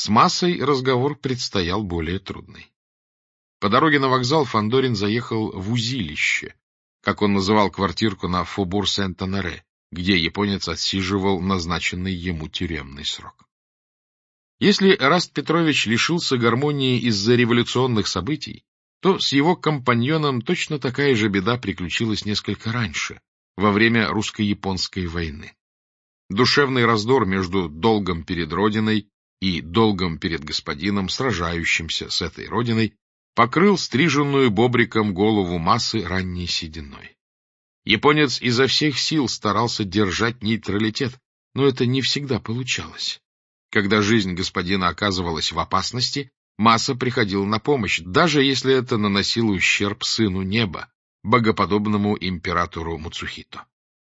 С Массой разговор предстоял более трудный. По дороге на вокзал Фандорин заехал в узилище, как он называл квартирку на Фобур-Сент-Оноре, где японец отсиживал назначенный ему тюремный срок. Если Эраст Петрович лишился гармонии из-за революционных событий, то с его компаньоном точно такая же беда приключилась несколько раньше, во время русско-японской войны. Душевный раздор между долгом перед Родиной и долгом перед господином, сражающимся с этой Родиной, покрыл стриженную бобриком голову Массы ранней сединой. Японец изо всех сил старался держать нейтралитет, но это не всегда получалось. Когда жизнь господина оказывалась в опасности, Масса приходил на помощь, даже если это наносило ущерб сыну неба, богоподобному императору Муцухито.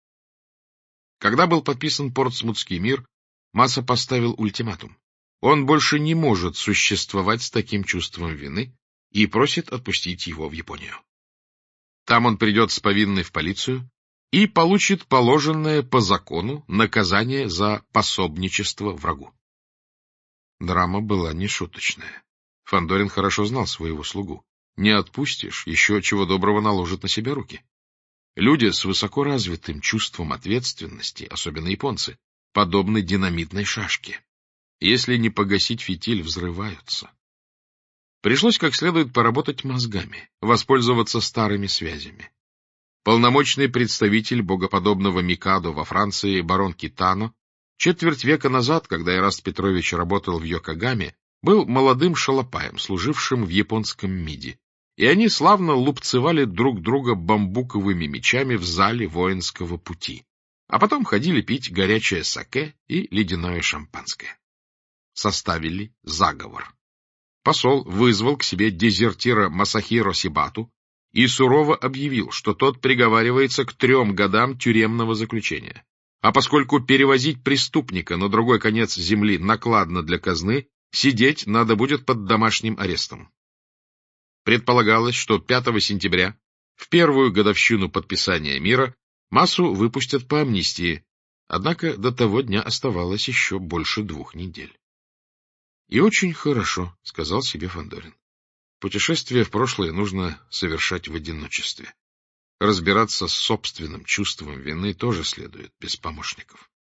Когда был подписан Портсмутский мир, Масса поставил ультиматум. Он больше не может существовать с таким чувством вины и просит отпустить его в Японию. Там он придет с повинной в полицию и получит положенное по закону наказание за пособничество врагу. Драма была нешуточная. Фандорин хорошо знал своего слугу. Не отпустишь, еще чего доброго наложит на себя руки. Люди с высоко развитым чувством ответственности, особенно японцы, подобны динамитной шашке. Если не погасить фитиль, взрываются. Пришлось как следует поработать мозгами, воспользоваться старыми связями. Полномочный представитель богоподобного Микадо во Франции барон Китано четверть века назад, когда Эраст Петрович работал в Йокогаме, был молодым шалопаем, служившим в японском МИДе, и они славно лупцевали друг друга бамбуковыми мечами в зале воинского пути, а потом ходили пить горячее саке и ледяное шампанское. Составили заговор. Посол вызвал к себе дезертира Масахиро Сибату и сурово объявил, что тот приговаривается к 3 годам тюремного заключения. А поскольку перевозить преступника на другой конец земли накладно для казны, сидеть надо будет под домашним арестом. Предполагалось, что 5 сентября, в первую годовщину подписания мира, Массу выпустят по амнистии, однако до того дня оставалось еще больше 2 недель. — И очень хорошо, — сказал себе Фандорин. Путешествие в прошлое нужно совершать в одиночестве. Разбираться с собственным чувством вины тоже следует без помощников.